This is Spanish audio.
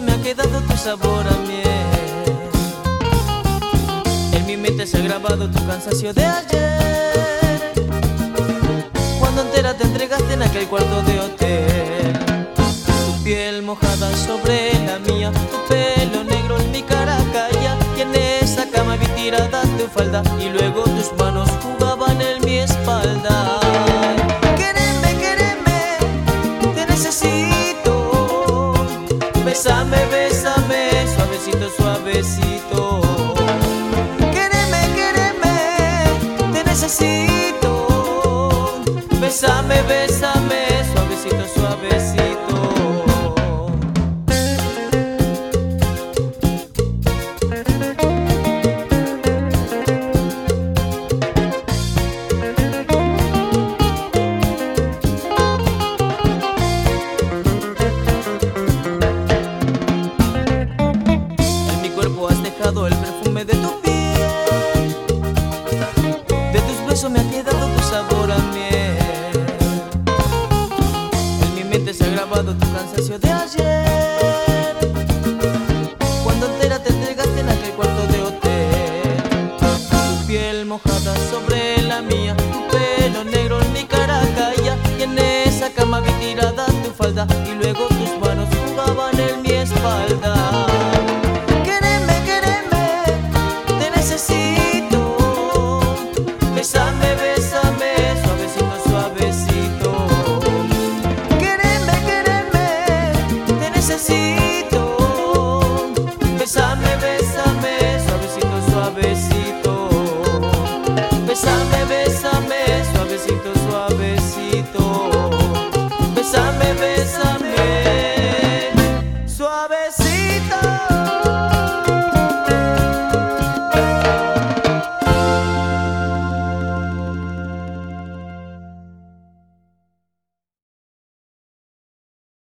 me ha quedado tu sabor a miel. En mi mente se ha grabado tu cansancio de ayer, cuando entera te entregaste en aquel cuarto de hotel. Tu piel mojada sobre la mía, tu pelo negro en mi cara caía, y en esa cama vi tirada tu falda, y luego tus manos jugaban en mi espalda. Quéreme, quéreme, te necesito. Bésame, bésame, suavecito, suavecito.